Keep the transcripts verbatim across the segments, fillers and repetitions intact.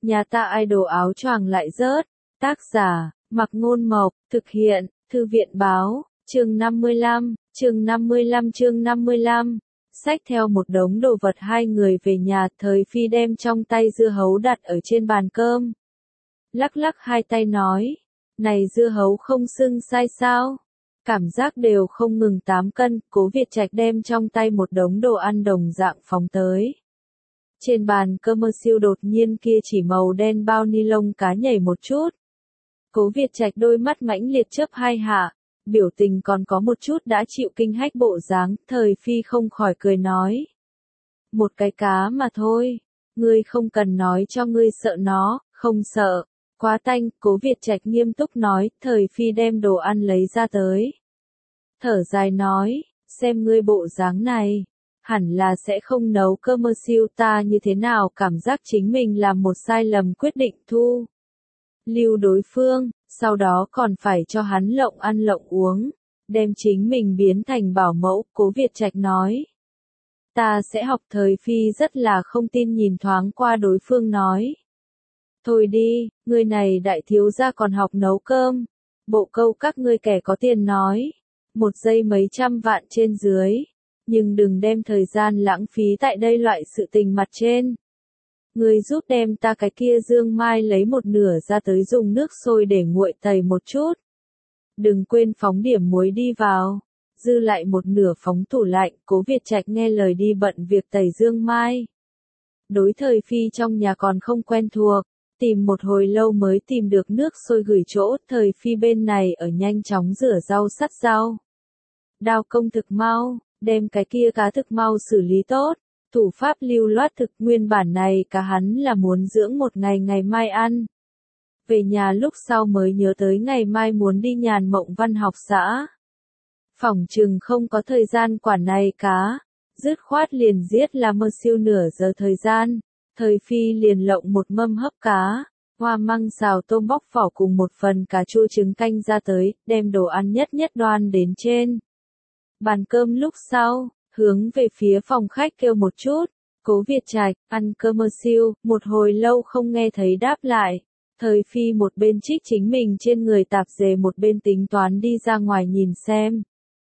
Nhà ta idol áo choàng lại rớt. Tác giả, Mặc Ngôn Mộc, thực hiện, Thư viện Báo, chương năm mươi lăm, chương năm mươi lăm chương năm mươi lăm. Xách theo một đống đồ vật hai người về nhà, Thời Phi đem trong tay dưa hấu đặt ở trên bàn cơm. Lắc lắc hai tay nói, này dưa hấu không sưng sai sao? Cảm giác đều không ngừng tám cân, Cố Việt Trạch đem trong tay một đống đồ ăn đồng dạng phóng tới. Trên bàn cơm siêu đột nhiên kia chỉ màu đen bao ni lông cá nhảy một chút. Cố Việt Trạch đôi mắt mãnh liệt chớp hai hạ, biểu tình còn có một chút đã chịu kinh hách bộ dáng, Thời Phi không khỏi cười nói. Một cái cá mà thôi, ngươi không cần nói cho ngươi sợ nó, không sợ. Quá tanh, Cố Việt Trạch nghiêm túc nói, Thời Phi đem đồ ăn lấy ra tới. Thở dài nói, xem ngươi bộ dáng này, hẳn là sẽ không nấu cơm siêu ta như thế nào cảm giác chính mình làm một sai lầm quyết định thu. Lưu đối phương, sau đó còn phải cho hắn lộng ăn lộng uống, đem chính mình biến thành bảo mẫu, Cố Việt Trạch nói. Ta sẽ học. Thời Phi rất là không tin nhìn thoáng qua đối phương nói. Thôi đi, người này đại thiếu gia còn học nấu cơm. Bộ câu các ngươi kẻ có tiền nói. Một giây mấy trăm vạn trên dưới. Nhưng đừng đem thời gian lãng phí tại đây loại sự tình mặt trên. Ngươi giúp đem ta cái kia dương mai lấy một nửa ra tới dùng nước sôi để nguội tẩy một chút. Đừng quên phóng điểm muối đi vào. Dư lại một nửa phóng tủ lạnh. Cố Việt Trạch nghe lời đi bận việc tẩy dương mai. Đối Thời Phi trong nhà còn không quen thuộc. Tìm một hồi lâu mới tìm được nước sôi gửi chỗ. Thời Phi bên này ở nhanh chóng rửa rau sắt rau. Đao công thực mau, đem cái kia cá thực mau xử lý tốt. Thủ pháp lưu loát thực, nguyên bản này cá hắn là muốn dưỡng một ngày ngày mai ăn. Về nhà lúc sau mới nhớ tới ngày mai muốn đi Nhàn Mộng Văn học xã. Phỏng chừng không có thời gian quản này cá. Dứt khoát liền giết là mơ siêu nửa giờ thời gian. Thời Phi liền lộng một mâm hấp cá, hoa măng xào tôm bóc vỏ cùng một phần cà chua trứng canh ra tới, đem đồ ăn nhất nhất đoan đến trên bàn cơm. Lúc sau, hướng về phía phòng khách kêu một chút, Cố Việt Trạch, ăn cơm siêu, một hồi lâu không nghe thấy đáp lại. Thời Phi một bên trích chính mình trên người tạp dề một bên tính toán đi ra ngoài nhìn xem.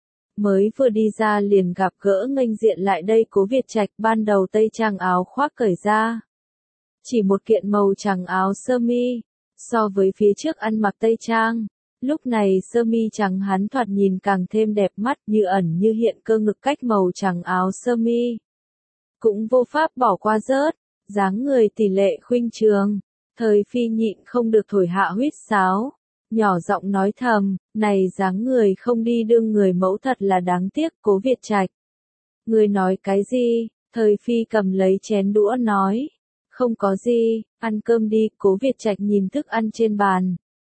Mới vừa đi ra liền gặp gỡ nghênh diện lại đây Cố Việt Trạch, ban đầu tây trang áo khoác cởi ra. Chỉ một kiện màu trắng áo sơ mi, so với phía trước ăn mặc tây trang. Lúc này sơ mi trắng hắn thoạt nhìn càng thêm đẹp mắt, như ẩn như hiện cơ ngực cách màu trắng áo sơ mi. Cũng vô pháp bỏ qua rớt, dáng người tỷ lệ khuynh trường. Thời Phi nhịn không được thổi hạ huýt sáo, nhỏ giọng nói thầm, này dáng người không đi đương người mẫu thật là đáng tiếc. Cố Việt Trạch, người nói cái gì? Thời Phi cầm lấy chén đũa nói, không có gì, ăn cơm đi. Cố Việt Trạch nhìn thức ăn trên bàn.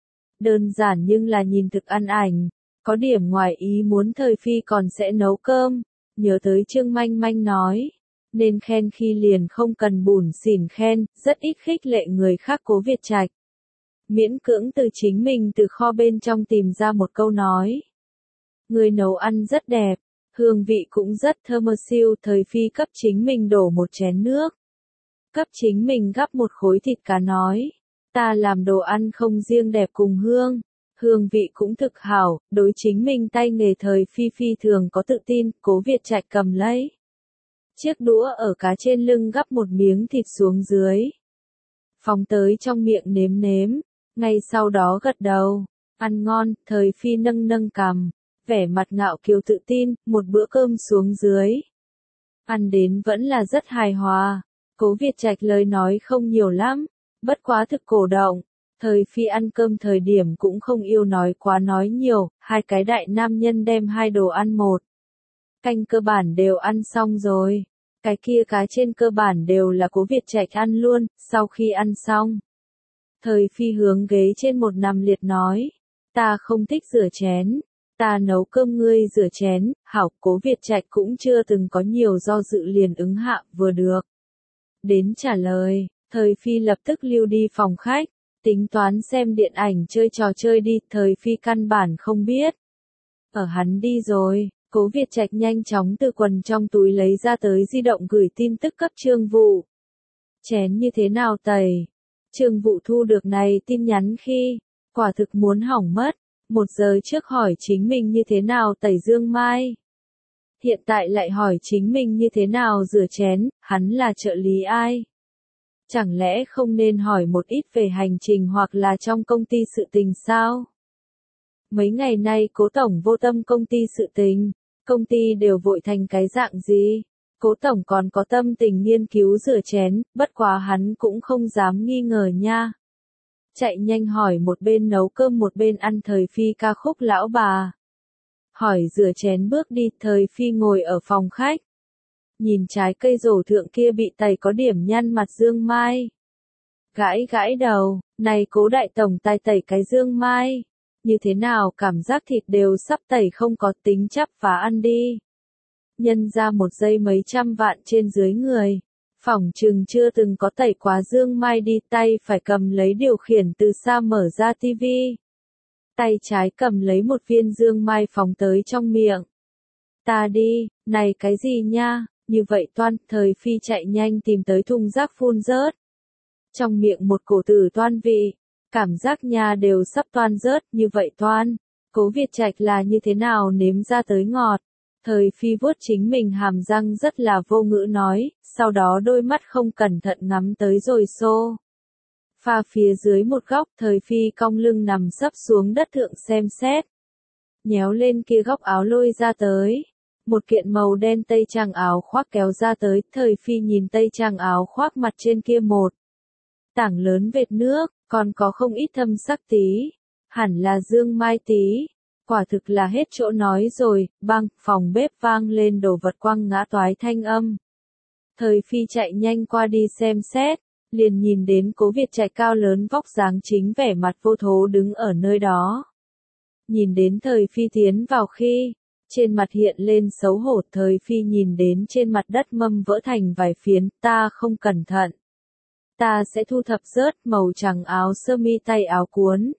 Đơn giản nhưng là nhìn thực ăn ảnh, có điểm ngoài ý muốn. Thời Phi còn sẽ nấu cơm, nhớ tới Trương Manh Manh nói, nên khen khi liền không cần bủn xỉn khen, rất ít khích lệ người khác. Cố Việt Trạch miễn cưỡng từ chính mình từ kho bên trong tìm ra một câu nói. Người nấu ăn rất đẹp, hương vị cũng rất thơm siêu. Thời Phi cấp chính mình đổ một chén nước, cấp chính mình gắp một khối thịt cá nói, ta làm đồ ăn không riêng đẹp cùng hương, hương vị cũng thực hảo. Đối chính mình tay nghề Thời Phi phi thường có tự tin. Cố Việt Trạch cầm lấy chiếc đũa ở cá trên lưng gắp một miếng thịt xuống dưới, phóng tới trong miệng nếm nếm, ngay sau đó gật đầu, ăn ngon. Thời Phi nâng nâng cằm, vẻ mặt ngạo kiều tự tin, một bữa cơm xuống dưới, ăn đến vẫn là rất hài hòa. Cố Việt Trạch lời nói không nhiều lắm, bất quá thực cổ động. Thời Phi ăn cơm thời điểm cũng không yêu nói quá nói nhiều, hai cái đại nam nhân đem hai đồ ăn một canh cơ bản đều ăn xong rồi. Cái kia cá trên cơ bản đều là Cố Việt Trạch ăn luôn. Sau khi ăn xong, Thời Phi hướng ghế trên một nằm liệt nói, ta không thích rửa chén, ta nấu cơm ngươi rửa chén. Hảo. Cố Việt Trạch cũng chưa từng có nhiều do dự liền ứng hạ, vừa được đến trả lời. Thời Phi lập tức lưu đi phòng khách, tính toán xem điện ảnh chơi trò chơi đi. Thời Phi căn bản không biết, ở hắn đi rồi, Cố Việt Trạch nhanh chóng từ quần trong túi lấy ra tới di động gửi tin tức cấp Trương Vụ. Chén như thế nào tẩy? Trương Vụ thu được này tin nhắn khi, quả thực muốn hỏng mất, một giờ trước hỏi chính mình như thế nào tẩy dương mai. Hiện tại lại hỏi chính mình như thế nào rửa chén, hắn là trợ lý ai? Chẳng lẽ không nên hỏi một ít về hành trình hoặc là trong công ty sự tình sao? Mấy ngày nay Cố Tổng vô tâm công ty sự tình, công ty đều vội thành cái dạng gì? Cố Tổng còn có tâm tình nghiên cứu rửa chén, bất quá hắn cũng không dám nghi ngờ nha. Chạy nhanh hỏi một bên nấu cơm một bên ăn Thời Phi ca khúc lão bà. Hỏi rửa chén bước đi, Thời Phi ngồi ở phòng khách. Nhìn trái cây rổ thượng kia bị tẩy có điểm nhăn mặt dương mai. Gãi gãi đầu, này Cố đại tổng tài tẩy cái dương mai. Như thế nào cảm giác thịt đều sắp tẩy không có tính chắp phá ăn đi. Nhân ra một giây mấy trăm vạn trên dưới người. Phỏng chừng chưa từng có tẩy quá dương mai đi, tay phải cầm lấy điều khiển từ xa mở ra tivi. Tay trái cầm lấy một viên dương mai phóng tới trong miệng. Ta đi, này cái gì nha, như vậy toan, Thời Phi chạy nhanh tìm tới thùng rác phun rớt. Trong miệng một cổ tử toan vị, cảm giác nha đều sắp toan rớt, như vậy toan. Cố Việt Trạch là như thế nào nếm ra tới ngọt. Thời Phi vuốt chính mình hàm răng rất là vô ngữ nói, sau đó đôi mắt không cẩn thận ngắm tới rồi xô. Pha phía dưới một góc, Thời Phi cong lưng nằm sấp xuống đất thượng xem xét. Nhéo lên kia góc áo lôi ra tới. Một kiện màu đen tây trang áo khoác kéo ra tới, Thời Phi nhìn tây trang áo khoác mặt trên kia một tảng lớn vệt nước, còn có không ít thâm sắc tí. Hẳn là dương mai tí. Quả thực là hết chỗ nói rồi, băng, phòng bếp vang lên đồ vật quăng ngã toái thanh âm. Thời Phi chạy nhanh qua đi xem xét, liền nhìn đến Cố Việt Trạch cao lớn vóc dáng chính vẻ mặt vô thố đứng ở nơi đó. Nhìn đến Thời Phi tiến vào khi, trên mặt hiện lên xấu hổ, Thời Phi nhìn đến trên mặt đất mâm vỡ thành vài phiến, ta không cẩn thận. Ta sẽ thu thập rớt, màu trắng áo sơ mi tay áo cuốn.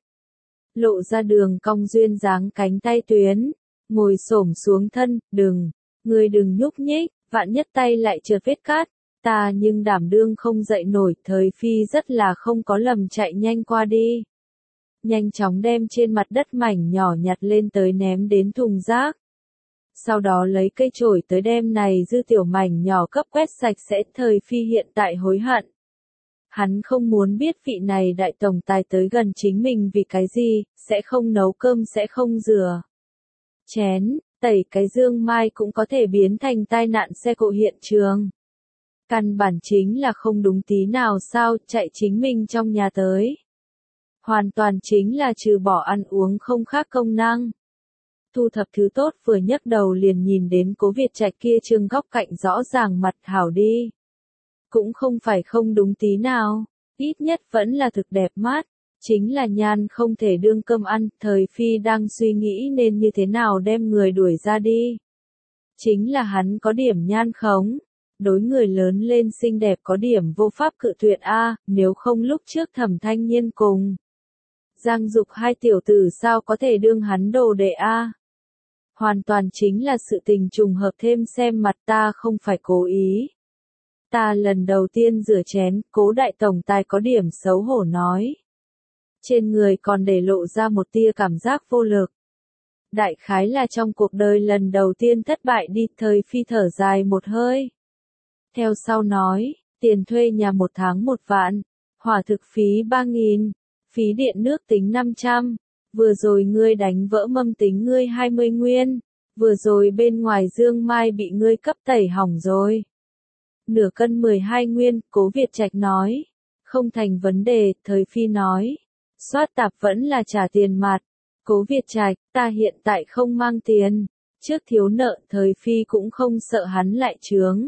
Lộ ra đường cong duyên dáng cánh tay tuyến, ngồi xổm xuống thân, đừng, người đừng nhúc nhích, vạn nhất tay lại trượt vết cát, ta nhưng đảm đương không dậy nổi. Thời Phi rất là không có lầm chạy nhanh qua đi. Nhanh chóng đem trên mặt đất mảnh nhỏ nhặt lên tới ném đến thùng rác. Sau đó lấy cây chổi tới đem này dư tiểu mảnh nhỏ cấp quét sạch sẽ. Thời Phi hiện tại hối hận. Hắn không muốn biết vị này đại tổng tài tới gần chính mình vì cái gì, sẽ không nấu cơm sẽ không rửa chén, tẩy cái dương mai cũng có thể biến thành tai nạn xe cộ hiện trường. Căn bản chính là không đúng tí nào sao, chạy chính mình trong nhà tới. Hoàn toàn chính là trừ bỏ ăn uống không khác công năng. Thu thập thứ tốt vừa nhấc đầu liền nhìn đến Cố Việt Trạch kia trương góc cạnh rõ ràng mặt hảo đi. Cũng không phải không đúng tí nào, ít nhất vẫn là thực đẹp mắt, chính là nhan không thể đương cơm ăn. Thời Phi đang suy nghĩ nên như thế nào đem người đuổi ra đi. Chính là hắn có điểm nhan khống, đối người lớn lên xinh đẹp có điểm vô pháp cự tuyệt a, nếu không lúc trước Thẩm Thanh Nhiên cùng Giang Dục hai tiểu tử sao có thể đương hắn đồ đệ a. Hoàn toàn chính là sự tình trùng hợp thêm xem mặt, ta không phải cố ý. Ta lần đầu tiên rửa chén, Cố đại tổng tài có điểm xấu hổ nói. Trên người còn để lộ ra một tia cảm giác vô lực. Đại khái là trong cuộc đời lần đầu tiên thất bại đi. Thời Phi thở dài một hơi. Theo sau nói, tiền thuê nhà một tháng một vạn, hỏa thực phí ba nghìn, phí điện nước tính năm trăm, vừa rồi ngươi đánh vỡ mâm tính ngươi hai mươi nguyên, vừa rồi bên ngoài dương mai bị ngươi cấp tẩy hỏng rồi. Nửa cân mười hai nguyên, Cố Việt Trạch nói. Không thành vấn đề, Thời Phi nói. Soát tạp vẫn là trả tiền mặt. Cố Việt Trạch, ta hiện tại không mang tiền. Trước thiếu nợ, Thời Phi cũng không sợ hắn lại chướng.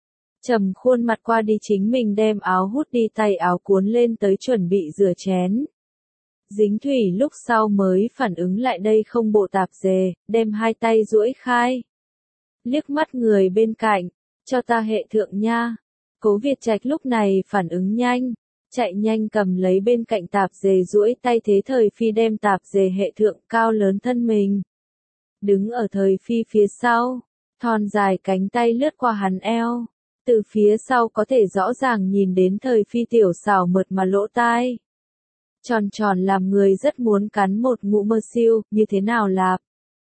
Trầm khuôn mặt qua đi chính mình đem áo hút đi, tay áo cuốn lên tới chuẩn bị rửa chén. Dính thủy lúc sau mới phản ứng lại đây không bộ tạp dề, đem hai tay duỗi khai. Liếc mắt người bên cạnh. Cho ta hệ thượng nha. Cố Việt Trạch lúc này phản ứng nhanh, chạy nhanh cầm lấy bên cạnh tạp dề duỗi tay thế. Thời Phi đem tạp dề hệ thượng, cao lớn thân mình. Đứng ở Thời Phi phía sau, thon dài cánh tay lướt qua hắn eo, Từ phía sau có thể rõ ràng nhìn đến Thời Phi tiểu xảo mượt mà lỗ tai. Tròn tròn làm người rất muốn cắn một ngụm mơ siêu, như thế nào lạp?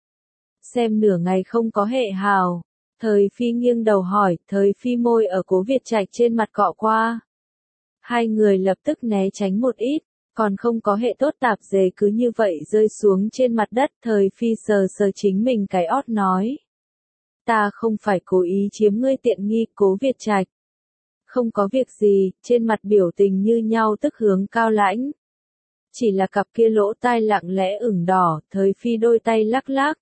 Xem nửa ngày không có hệ hào. Thời Phi nghiêng đầu hỏi, Thời Phi môi ở Cố Việt Trạch trên mặt cọ qua. Hai người lập tức né tránh một ít, còn không có hệ tốt tạp dề cứ như vậy rơi xuống trên mặt đất. Thời Phi sờ sờ chính mình cái ót nói. Ta không phải cố ý chiếm ngươi tiện nghi, Cố Việt Trạch. Không có việc gì, trên mặt biểu tình như nhau tức hướng cao lãnh. Chỉ là cặp kia lỗ tai lặng lẽ ửng đỏ. Thời Phi đôi tay lắc lắc.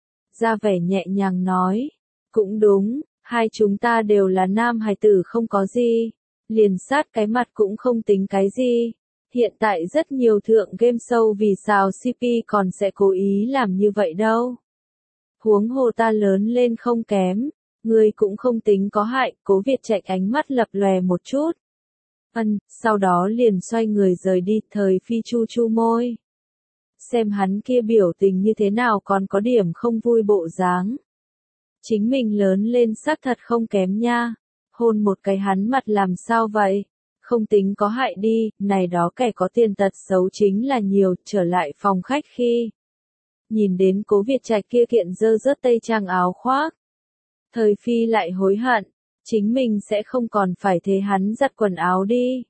Ra vẻ nhẹ nhàng nói. Cũng đúng, hai chúng ta đều là nam hài tử không có gì. Liền sát cái mặt cũng không tính cái gì. Hiện tại rất nhiều thượng game show vì sao xê pê còn sẽ cố ý làm như vậy đâu. Huống hồ ta lớn lên không kém, người cũng không tính có hại. Cố Việt Trạch ánh mắt lập lòe một chút. Ân, sau đó liền xoay người rời đi. Thời Phi chu chu môi. Xem hắn kia biểu tình như thế nào còn có điểm không vui bộ dáng. Chính mình lớn lên xác thật không kém nha. Hôn một cái hắn mặt làm sao vậy? Không tính có hại đi, này đó kẻ có tiền tật xấu chính là nhiều. Trở lại phòng khách khi nhìn đến Cố Việt Trạch kia kiện dơ rớt tây trang áo khoác. Thời Phi lại hối hận, chính mình sẽ không còn phải thế hắn giặt quần áo đi.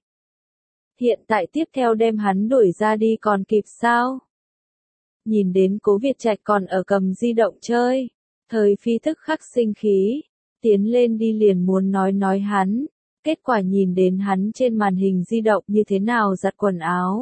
Hiện tại tiếp theo đem hắn đuổi ra đi còn kịp sao? Nhìn đến Cố Việt Trạch còn ở cầm di động chơi. Thời Phi tức khắc sinh khí, tiến lên đi liền muốn nói nói hắn, kết quả nhìn đến hắn trên màn hình di động như thế nào giặt quần áo.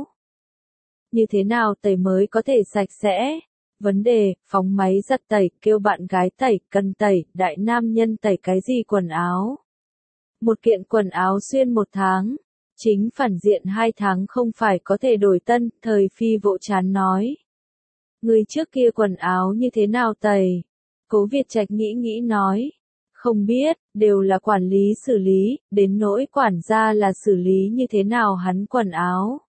Như thế nào tẩy mới có thể sạch sẽ. Vấn đề, phóng máy giặt tẩy, kêu bạn gái tẩy, cần tẩy, đại nam nhân tẩy cái gì quần áo. Một kiện quần áo xuyên một tháng, chính phản diện hai tháng không phải có thể đổi tân. Thời Phi vỗ chán nói. Người trước kia quần áo như thế nào tẩy? Cố Việt Trạch nghĩ nghĩ nói. Không biết, đều là quản lý xử lý, đến nỗi quản gia là xử lý như thế nào hắn quần áo.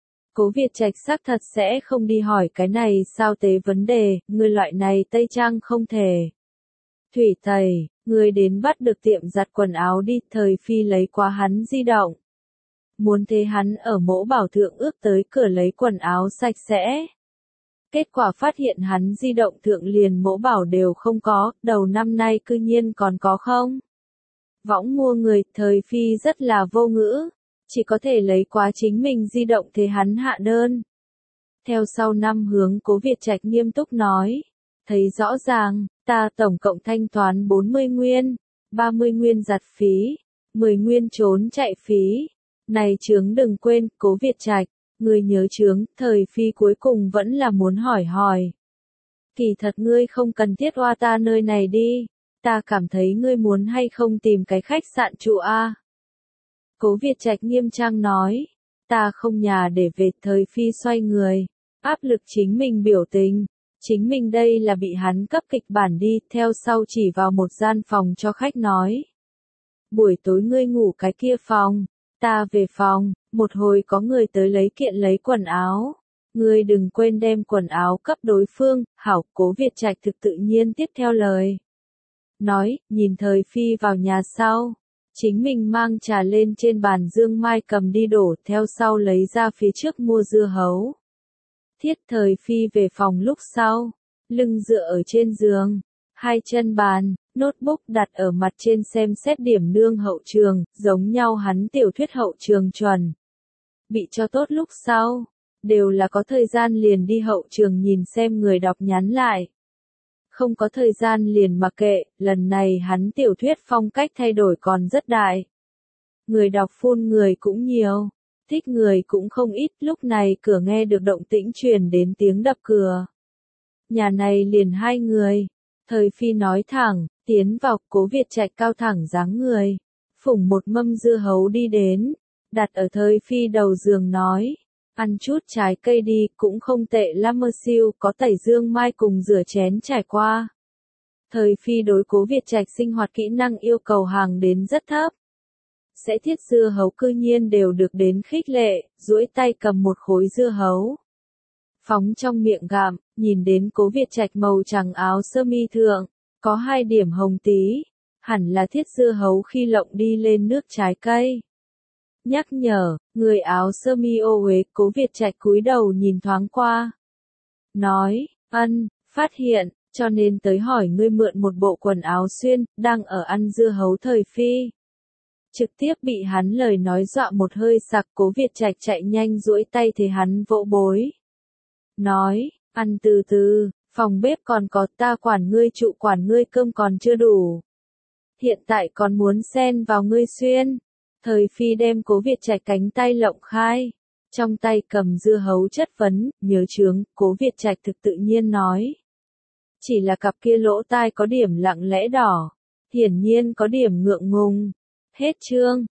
Cố Việt Trạch xác thật sẽ không đi hỏi cái này sao tế vấn đề, người loại này tây trang không thể. Thủy tẩy, người đến bắt được tiệm giặt quần áo đi. Thời Phi lấy qua hắn di động. Muốn thế hắn ở mỗ bảo thượng ước tới cửa lấy quần áo sạch sẽ. Kết quả phát hiện hắn di động thượng liền mỗ bảo đều không có, đầu năm nay cư nhiên còn có không. Võng mua người. Thời Phi rất là vô ngữ, chỉ có thể lấy quá chính mình di động thế hắn hạ đơn. Theo sau năm hướng Cố Việt Trạch nghiêm túc nói. Thấy rõ ràng, ta tổng cộng thanh toán bốn mươi nguyên, ba mươi nguyên giặt phí, mười nguyên trốn chạy phí. Này chướng đừng quên, Cố Việt Trạch. Ngươi nhớ chướng. Thời Phi cuối cùng vẫn là muốn hỏi hỏi. Kỳ thật ngươi không cần thiết oa ta nơi này đi. Ta cảm thấy ngươi muốn hay không tìm cái khách sạn trụ a. Cố Việt Trạch nghiêm trang nói. Ta không nhà để về. Thời Phi xoay người. Áp lực chính mình biểu tình. Chính mình đây là bị hắn cấp kịch bản đi. Theo sau chỉ vào một gian phòng cho khách nói. Buổi tối ngươi ngủ cái kia phòng. Ta về phòng. Một hồi có người tới lấy kiện lấy quần áo. Ngươi đừng quên đem quần áo cấp đối phương. Hảo. Cố Việt Trạch thực tự nhiên tiếp theo lời. Nói, nhìn Thời Phi vào nhà sau. Chính mình mang trà lên trên bàn dương mai cầm đi đổ. Theo sau lấy ra phía trước mua dưa hấu. Thiết. Thời Phi về phòng lúc sau. Lưng dựa ở trên giường. Hai chân bàn. Notebook đặt ở mặt trên xem xét điểm nương hậu trường. Giống nhau hắn tiểu thuyết hậu trường chuẩn. Bị cho tốt lúc sau. Đều là có thời gian liền đi hậu trường nhìn xem người đọc nhắn lại. Không có thời gian liền mặc kệ. Lần này hắn tiểu thuyết phong cách thay đổi còn rất đại. Người đọc phun người cũng nhiều. Thích người cũng không ít. Lúc này cửa nghe được động tĩnh truyền đến tiếng đập cửa. Nhà này liền hai người. Thời Phi nói thẳng, tiến vào. Cố Việt Trạch cao thẳng dáng người. Phủng một mâm dưa hấu đi đến. Đặt ở Thời Phi đầu giường nói. Ăn chút trái cây đi, cũng không tệ lắm mơ siêu, có tẩy dương mai cùng rửa chén trải qua. Thời Phi đối Cố Việt Trạch sinh hoạt kỹ năng yêu cầu hàng đến rất thấp. Sẽ thiết dưa hấu cư nhiên đều được đến khích lệ, duỗi tay cầm một khối dưa hấu. Phóng trong miệng gặm, nhìn đến Cố Việt Trạch màu trắng áo sơ mi thượng, có hai điểm hồng tí. hẳn là thiết dưa hấu khi lộng đi lên nước trái cây. Nhắc nhở, người áo sơ mi ô uế, Cố Việt Trạch cúi đầu nhìn thoáng qua. Nói, ân, phát hiện, cho nên tới hỏi ngươi mượn một bộ quần áo xuyên, đang ở ăn dưa hấu thời phi. Trực tiếp bị hắn lời nói dọa một hơi sặc, Cố Việt Trạch chạy nhanh duỗi tay thế hắn vỗ bối. Nói, ăn từ từ, phòng bếp còn có, ta quản ngươi trụ quản ngươi cơm còn chưa đủ. Hiện tại còn muốn xen vào ngươi xuyên. Thời phi đem Cố Việt Trạch cánh tay lộng khai. Trong tay cầm dưa hấu chất vấn, nhớ chướng, Cố Việt Trạch thực tự nhiên nói. Chỉ là cặp kia lỗ tai có điểm lặng lẽ đỏ. Hiển nhiên có điểm ngượng ngùng. Hết chương.